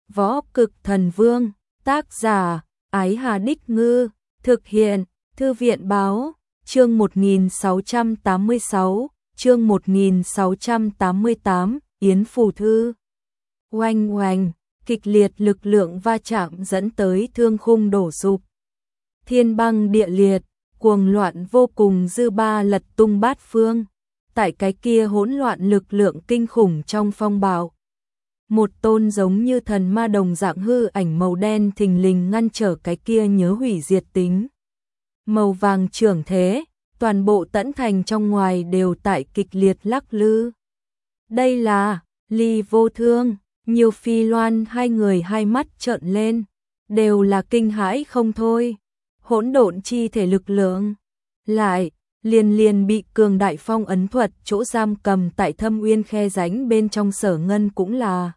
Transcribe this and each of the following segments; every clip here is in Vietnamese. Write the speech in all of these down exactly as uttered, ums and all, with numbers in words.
Võ Cực Thần Vương, tác giả, Ái Hà Đích Ngư, thực hiện, Thư viện Báo, chương một nghìn sáu trăm tám mươi sáu, chương một nghìn sáu trăm tám mươi tám, Yến Phù Thư. Oanh oanh, kịch liệt lực lượng va chạm dẫn tới thương khung đổ sụp. Thiên băng địa liệt, cuồng loạn vô cùng, dư ba lật tung bát phương. Tại cái kia hỗn loạn lực lượng kinh khủng trong phong bạo, một tôn giống như thần ma đồng dạng hư ảnh màu đen thình lình ngăn trở cái kia nhớ hủy diệt tính. Màu vàng trưởng thế, toàn bộ Tẫn Thành trong ngoài đều tại kịch liệt lắc lư. Đây là Ly Vô Thương, Nhiêu Phi Loan, hai người hai mắt trợn lên, đều là kinh hãi không thôi. Hỗn độn chi thể lực lượng, lại liền liền bị cường đại phong ấn thuật chỗ giam cầm tại Thâm Uyên khe rãnh bên trong. Sở Ngân cũng là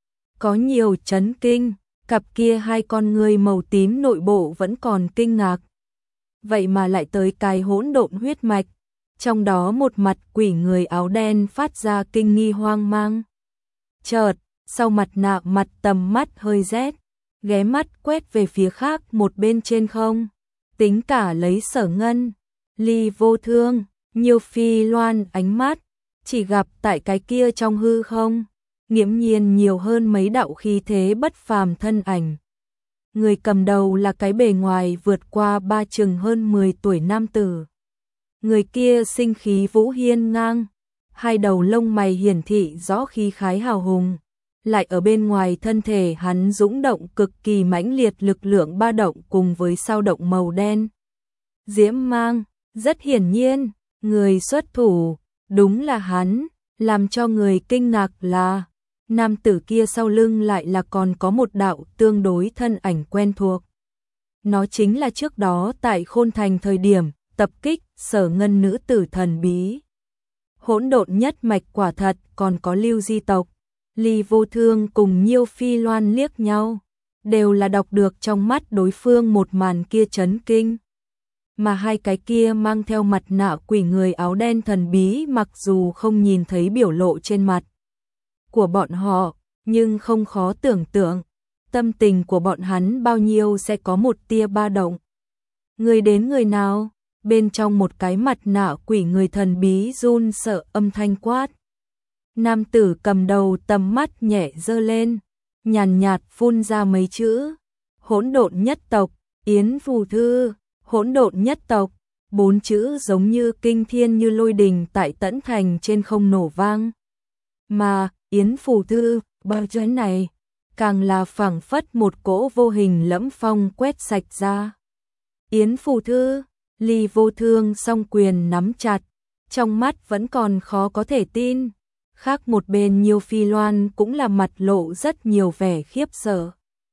có nhiều chấn kinh, cặp kia hai con người màu tím nội bộ vẫn còn kinh ngạc. Vậy mà lại tới cái hỗn độn huyết mạch, trong đó một mặt quỷ người áo đen phát ra kinh nghi hoang mang. Chợt, sau mặt nạ mặt tầm mắt hơi rét, ghé mắt quét về phía khác một bên trên không, tính cả lấy Sở Ngân, Ly Vô Thương, Nhiêu Phi Loan ánh mắt, chỉ gặp tại cái kia trong hư không, nghiễm nhiên nhiều hơn mấy đạo khí thế bất phàm thân ảnh. Người cầm đầu là cái bề ngoài vượt qua ba chừng hơn mười tuổi nam tử. Người kia sinh khí vũ hiên ngang, hai đầu lông mày hiển thị rõ khí khái hào hùng, lại ở bên ngoài thân thể hắn dũng động cực kỳ mãnh liệt lực lượng ba động cùng với sao động màu đen. Diễm mang, rất hiển nhiên, người xuất thủ, đúng là hắn, làm cho người kinh ngạc là, nam tử kia sau lưng lại là còn có một đạo tương đối thân ảnh quen thuộc. Nó chính là trước đó tại Khôn Thành thời điểm, tập kích Sở Ngân nữ tử thần bí. Hỗn độn nhất mạch quả thật còn có Lưu Di tộc. Ly Vô Thương cùng Nhiêu Phi Loan liếc nhau, đều là đọc được trong mắt đối phương một màn kia chấn kinh. Mà hai cái kia mang theo mặt nạ quỷ người áo đen thần bí, mặc dù không nhìn thấy biểu lộ trên mặt của bọn họ, nhưng không khó tưởng tượng, tâm tình của bọn hắn bao nhiêu sẽ có một tia ba động. Người đến người nào? Bên trong một cái mặt nạ quỷ người thần bí run sợ âm thanh quát. Nam tử cầm đầu tầm mắt nhẹ giơ lên, nhàn nhạt phun ra mấy chữ: Hỗn độn nhất tộc, Yến Phù Thư. Hỗn độn nhất tộc, bốn chữ giống như kinh thiên như lôi đình tại Tẫn Thành trên không nổ vang. Mà Yến Phù Thư, bao chữ này, càng là phảng phất một cỗ vô hình lẫm phong quét sạch ra. Yến Phù Thư, Ly Vô Thương song quyền nắm chặt, trong mắt vẫn còn khó có thể tin. Khác một bên Nhiêu Phi Loan cũng là mặt lộ rất nhiều vẻ khiếp sợ.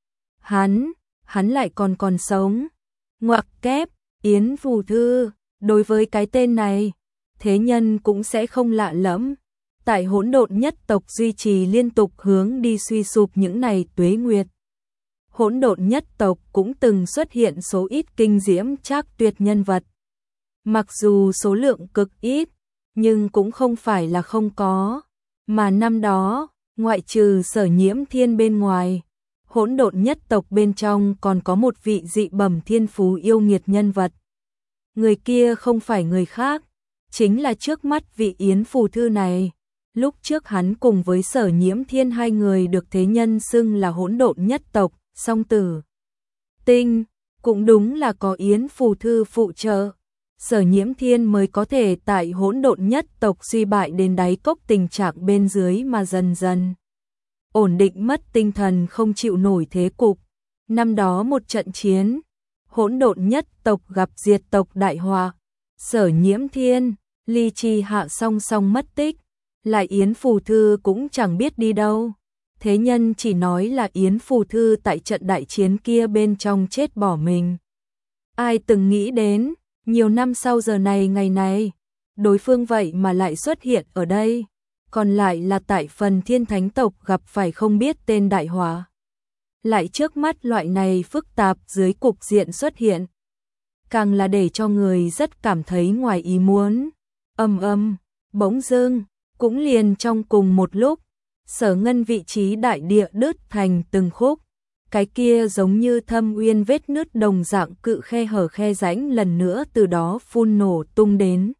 Hắn, hắn lại còn còn sống. Ngoặc kép, Yến Phù Thư, đối với cái tên này, thế nhân cũng sẽ không lạ lẫm. Tại hỗn độn nhất tộc duy trì liên tục hướng đi suy sụp những này tuế nguyệt. Hỗn độn nhất tộc cũng từng xuất hiện số ít kinh diễm trác tuyệt nhân vật. Mặc dù số lượng cực ít, nhưng cũng không phải là không có. Mà năm đó, ngoại trừ Sở Nhiễm Thiên bên ngoài, hỗn độn nhất tộc bên trong còn có một vị dị bẩm thiên phú yêu nghiệt nhân vật. Người kia không phải người khác, chính là trước mắt vị Yến Phù Thư này. Lúc trước hắn cùng với Sở Nhiễm Thiên hai người được thế nhân xưng là hỗn độn nhất tộc, song tử tinh, cũng đúng là có Yến Phù Thư phụ trợ. Sở Nhiễm Thiên mới có thể tại hỗn độn nhất tộc suy bại đến đáy cốc tình trạng bên dưới mà dần dần ổn định mất tinh thần không chịu nổi thế cục. Năm đó một trận chiến, hỗn độn nhất tộc gặp diệt tộc đại họa, Sở Nhiễm Thiên, Ly Chi Hạ song song mất tích, lại Yến Phù Thư cũng chẳng biết đi đâu. Thế nhân chỉ nói là Yến Phù Thư tại trận đại chiến kia bên trong chết bỏ mình. Ai từng nghĩ đến, nhiều năm sau giờ này ngày này, đối phương vậy mà lại xuất hiện ở đây, còn lại là tại phần Thiên Thánh tộc gặp phải không biết tên đại họa. Lại trước mắt loại này phức tạp dưới cục diện xuất hiện, càng là để cho người rất cảm thấy ngoài ý muốn. Âm âm, bỗng dưng, cũng liền trong cùng một lúc, Sở Ngân vị trí đại địa đứt thành từng khúc, cái kia giống như thâm uyên vết nứt đồng dạng cự khe hở khe rãnh lần nữa từ đó phun nổ tung đến.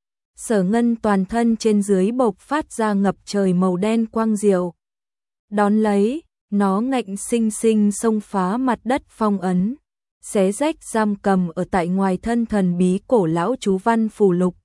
Sở Ngân toàn thân trên dưới bộc phát ra ngập trời màu đen quang diệu. Đón lấy, nó ngạnh sinh sinh xông phá mặt đất phong ấn, xé rách giam cầm ở tại ngoài thân thần bí cổ lão chú văn phù lục.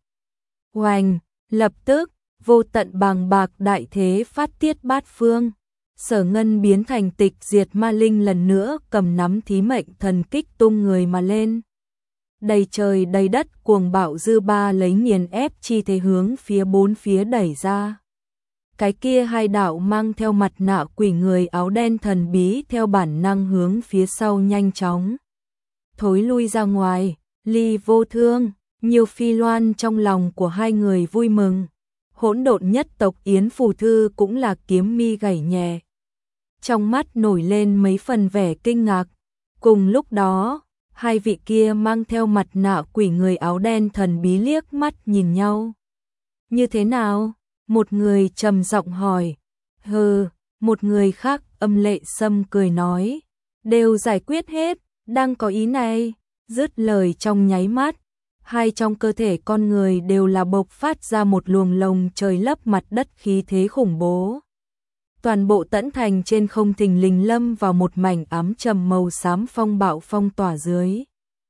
Oanh, lập tức, vô tận bàng bạc đại thế phát tiết bát phương. Sở Ngân biến thành tịch diệt ma linh lần nữa cầm nắm thí mệnh thần kích tung người mà lên. Đầy trời đầy đất cuồng bạo dư ba lấy nghiền ép chi thế hướng phía bốn phía đẩy ra. Cái kia hai đạo mang theo mặt nạ quỷ người áo đen thần bí theo bản năng hướng phía sau nhanh chóng thối lui ra ngoài. Ly Vô Thương, nhiều phi loan trong lòng của hai người vui mừng. Hỗn độn nhất tộc Yến Phù Thư cũng là kiếm mi gảy nhẹ. Trong mắt nổi lên mấy phần vẻ kinh ngạc. Cùng lúc đó, hai vị kia mang theo mặt nạ quỷ người áo đen thần bí liếc mắt nhìn nhau. Như thế nào? Một người trầm giọng hỏi. Hừ, một người khác âm lệ sâm cười nói. Đều giải quyết hết, đang có ý này. Dứt lời trong nháy mắt, hai trong cơ thể con người đều là bộc phát ra một luồng lồng trời lấp mặt đất khí thế khủng bố. Toàn bộ Tẫn Thành trên không thình lình lâm vào một mảnh ám trầm màu xám phong bạo phong tỏa dưới.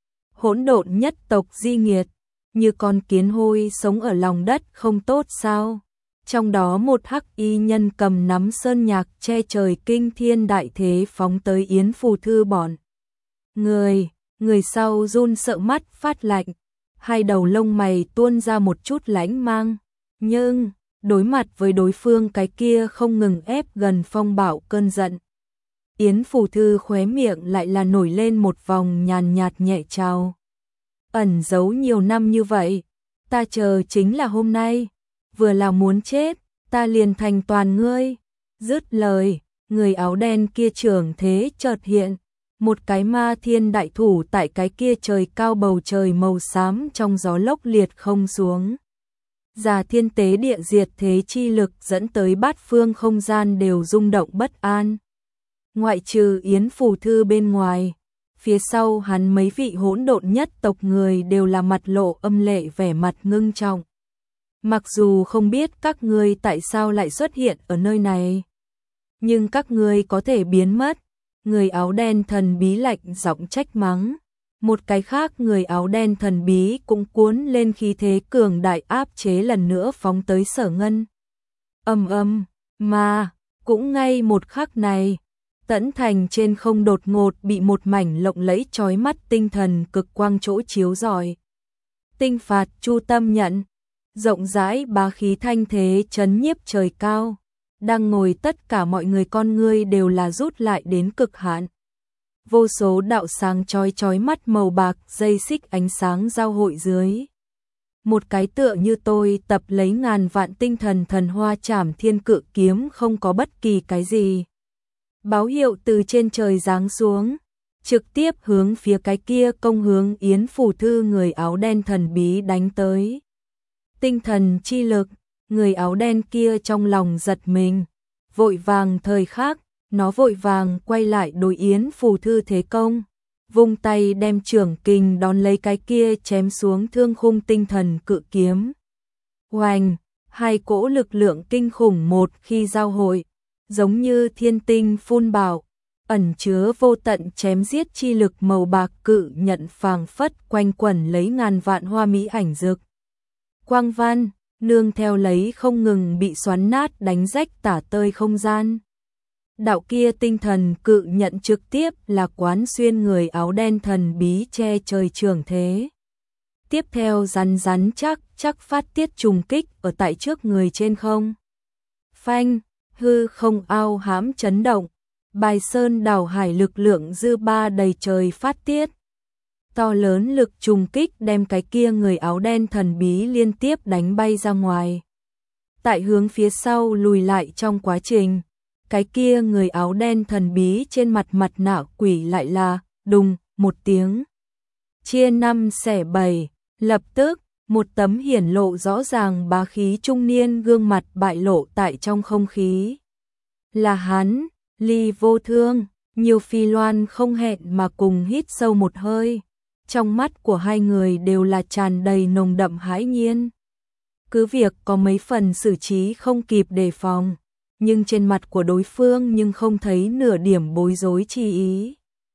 Hỗn độn nhất tộc di nghiệt, như con kiến hôi sống ở lòng đất không tốt sao? Trong đó một hắc y nhân cầm nắm sơn nhạc che trời kinh thiên đại thế phóng tới Yến Phù Thư bọn. Người, người sau run sợ mắt phát lạnh, hai đầu lông mày tuôn ra một chút lánh mang, nhưng đối mặt với đối phương cái kia không ngừng ép gần phong bạo cơn giận. Yến Phù Thư khóe miệng lại là nổi lên một vòng nhàn nhạt nhẹ trao. Ẩn giấu nhiều năm như vậy, ta chờ chính là hôm nay, vừa là muốn chết, ta liền thành toàn ngươi. Dứt lời, người áo đen kia trưởng thế chợt hiện, một cái ma thiên đại thủ tại cái kia trời cao bầu trời màu xám trong gió lốc liệt không xuống. Già thiên tế địa diệt thế chi lực dẫn tới bát phương không gian đều rung động bất an. Ngoại trừ Yến Phù Thư bên ngoài, phía sau hắn mấy vị hỗn độn nhất tộc người đều là mặt lộ âm lệ vẻ mặt ngưng trọng. Mặc dù không biết các ngươi tại sao lại xuất hiện ở nơi này, nhưng các ngươi có thể biến mất. Người áo đen thần bí lạnh giọng trách mắng. Một cái khác người áo đen thần bí cũng cuốn lên khí thế cường đại áp chế lần nữa phóng tới Sở Ngân. Âm âm, mà, cũng ngay một khắc này, Tẫn Thành trên không đột ngột bị một mảnh lộng lẫy chói mắt tinh thần cực quang chỗ chiếu rọi. Tinh phạt chu tâm nhận, rộng rãi bá khí thanh thế chấn nhiếp trời cao, đang ngồi tất cả mọi người con ngươi đều là rút lại đến cực hạn. Vô số đạo sáng chói chói mắt màu bạc dây xích ánh sáng giao hội dưới. Một cái tựa như tôi tập lấy ngàn vạn tinh thần thần hoa trảm thiên cự kiếm không có bất kỳ cái gì. Báo hiệu từ trên trời giáng xuống, trực tiếp hướng phía cái kia công hướng Yến Phù Thư người áo đen thần bí đánh tới. Tinh thần chi lực, người áo đen kia trong lòng giật mình, vội vàng thời khắc, nó vội vàng quay lại đối Yến Phù Thư thế công, vung tay đem trưởng kình đón lấy cái kia chém xuống thương khung tinh thần cự kiếm. Oanh, hai cỗ lực lượng kinh khủng một khi giao hội, giống như thiên tinh phun bạo, ẩn chứa vô tận chém giết chi lực màu bạc cự nhận phảng phất quanh quẩn lấy ngàn vạn hoa mỹ ảnh dược. Quang văn, nương theo lấy không ngừng bị xoắn nát đánh rách tả tơi không gian. Đạo kia tinh thần cự nhận trực tiếp là quán xuyên người áo đen thần bí che trời trường thế. Tiếp theo rắn rắn chắc chắc phát tiết trùng kích ở tại trước người trên không. Phanh, hư không ao hãm chấn động, bài sơn đảo hải lực lượng dư ba đầy trời phát tiết. To lớn lực trùng kích đem cái kia người áo đen thần bí liên tiếp đánh bay ra ngoài. Tại hướng phía sau lùi lại trong quá trình, cái kia người áo đen thần bí trên mặt mặt nạ quỷ lại là đùng một tiếng. Chia năm xẻ bảy, lập tức, một tấm hiển lộ rõ ràng bá khí trung niên gương mặt bại lộ tại trong không khí. Là hắn, Ly Vô Thương, Nhiêu Phi Loan không hẹn mà cùng hít sâu một hơi. Trong mắt của hai người đều là tràn đầy nồng đậm hãi nhiên. Cứ việc có mấy phần xử trí không kịp đề phòng, nhưng trên mặt của đối phương nhưng không thấy nửa điểm bối rối chi ý.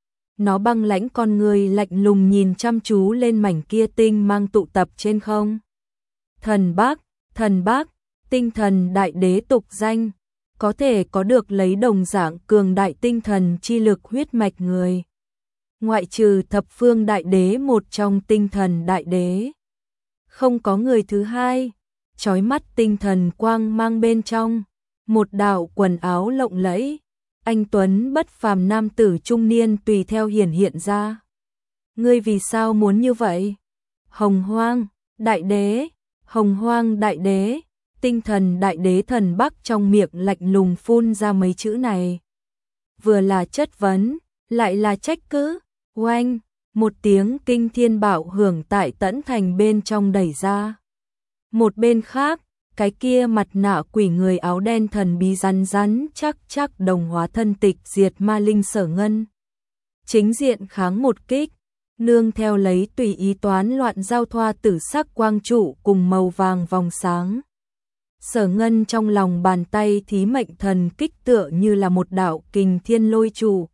Nó băng lãnh con người lạnh lùng nhìn chăm chú lên mảnh kia tinh mang tụ tập trên không. Thần Bác, Thần Bác, tinh thần đại đế tục danh, có thể có được lấy đồng dạng cường đại tinh thần chi lực huyết mạch người. Ngoại trừ thập phương đại đế một trong tinh thần đại đế. Không có người thứ hai, chói mắt tinh thần quang mang bên trong. Một đạo quần áo lộng lẫy, anh tuấn bất phàm nam tử trung niên tùy theo hiển hiện ra. Ngươi vì sao muốn như vậy? Hồng Hoang, đại đế, Hồng Hoang đại đế, tinh thần đại đế Thần Bác trong miệng lạnh lùng phun ra mấy chữ này. Vừa là chất vấn, lại là trách cứ, oanh, một tiếng kinh thiên bạo hưởng tại Tẫn Thành bên trong đẩy ra. Một bên khác, cái kia mặt nạ quỷ người áo đen thần bí rắn rắn chắc chắc đồng hóa thân tịch diệt ma linh Sở Ngân. Chính diện kháng một kích, nương theo lấy tùy ý toán loạn giao thoa tử sắc quang trụ cùng màu vàng vòng sáng. Sở Ngân trong lòng bàn tay thí mệnh thần kích tựa như là một đạo kình thiên lôi trụ.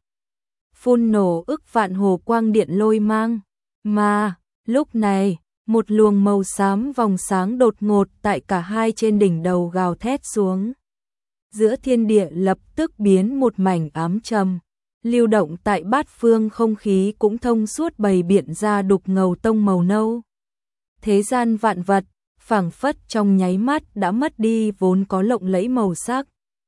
Phun nổ ức vạn hồ quang điện lôi mang. Mà, lúc này, một luồng màu xám vòng sáng đột ngột tại cả hai trên đỉnh đầu gào thét xuống. Giữa thiên địa lập tức biến một mảnh ám trầm, lưu động tại bát phương không khí cũng thông suốt bày biện ra đục ngầu tông màu nâu. Thế gian vạn vật, phảng phất trong nháy mắt đã mất đi vốn có lộng lẫy màu sắc.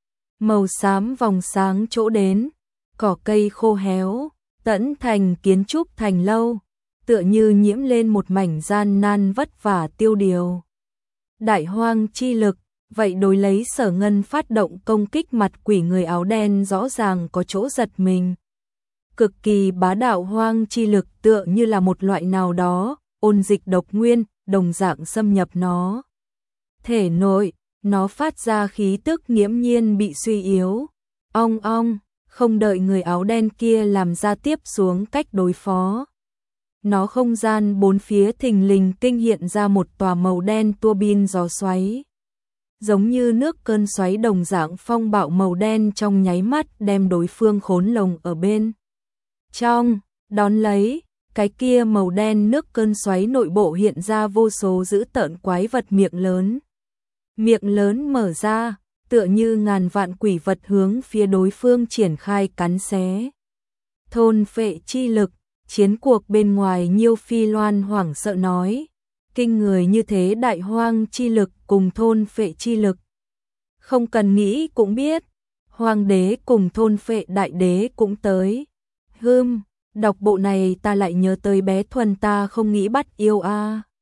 Màu xám vòng sáng chỗ đến, cỏ cây khô héo, Tẫn Thành kiến trúc thành lâu, tựa như nhiễm lên một mảnh gian nan vất vả tiêu điều. Đại hoang chi lực, vậy đối lấy Sở Ngân phát động công kích mặt quỷ người áo đen rõ ràng có chỗ giật mình. Cực kỳ bá đạo hoang chi lực tựa như là một loại nào đó, ôn dịch độc nguyên, đồng dạng xâm nhập nó. Thể nội, nó phát ra khí tức nghiễm nhiên bị suy yếu. Ong ong, không đợi người áo đen kia làm ra tiếp xuống cách đối phó. Nó không gian bốn phía thình lình kinh hiện ra một tòa màu đen tua bin gió xoáy. Giống như nước cơn xoáy đồng dạng phong bạo màu đen trong nháy mắt đem đối phương khốn lồng ở bên. Trong, đón lấy, cái kia màu đen nước cơn xoáy nội bộ hiện ra vô số dữ tợn quái vật miệng lớn. Miệng lớn mở ra, tựa như ngàn vạn quỷ vật hướng phía đối phương triển khai cắn xé. Thôn phệ chi lực, chiến cuộc bên ngoài Nhiêu Phi Loan hoảng sợ nói. Kinh người như thế đại hoang chi lực cùng thôn phệ chi lực. Không cần nghĩ cũng biết, hoàng đế cùng thôn phệ đại đế cũng tới. Hưm, đọc bộ này ta lại nhớ tới bé Thuần ta không nghĩ bắt yêu a. À.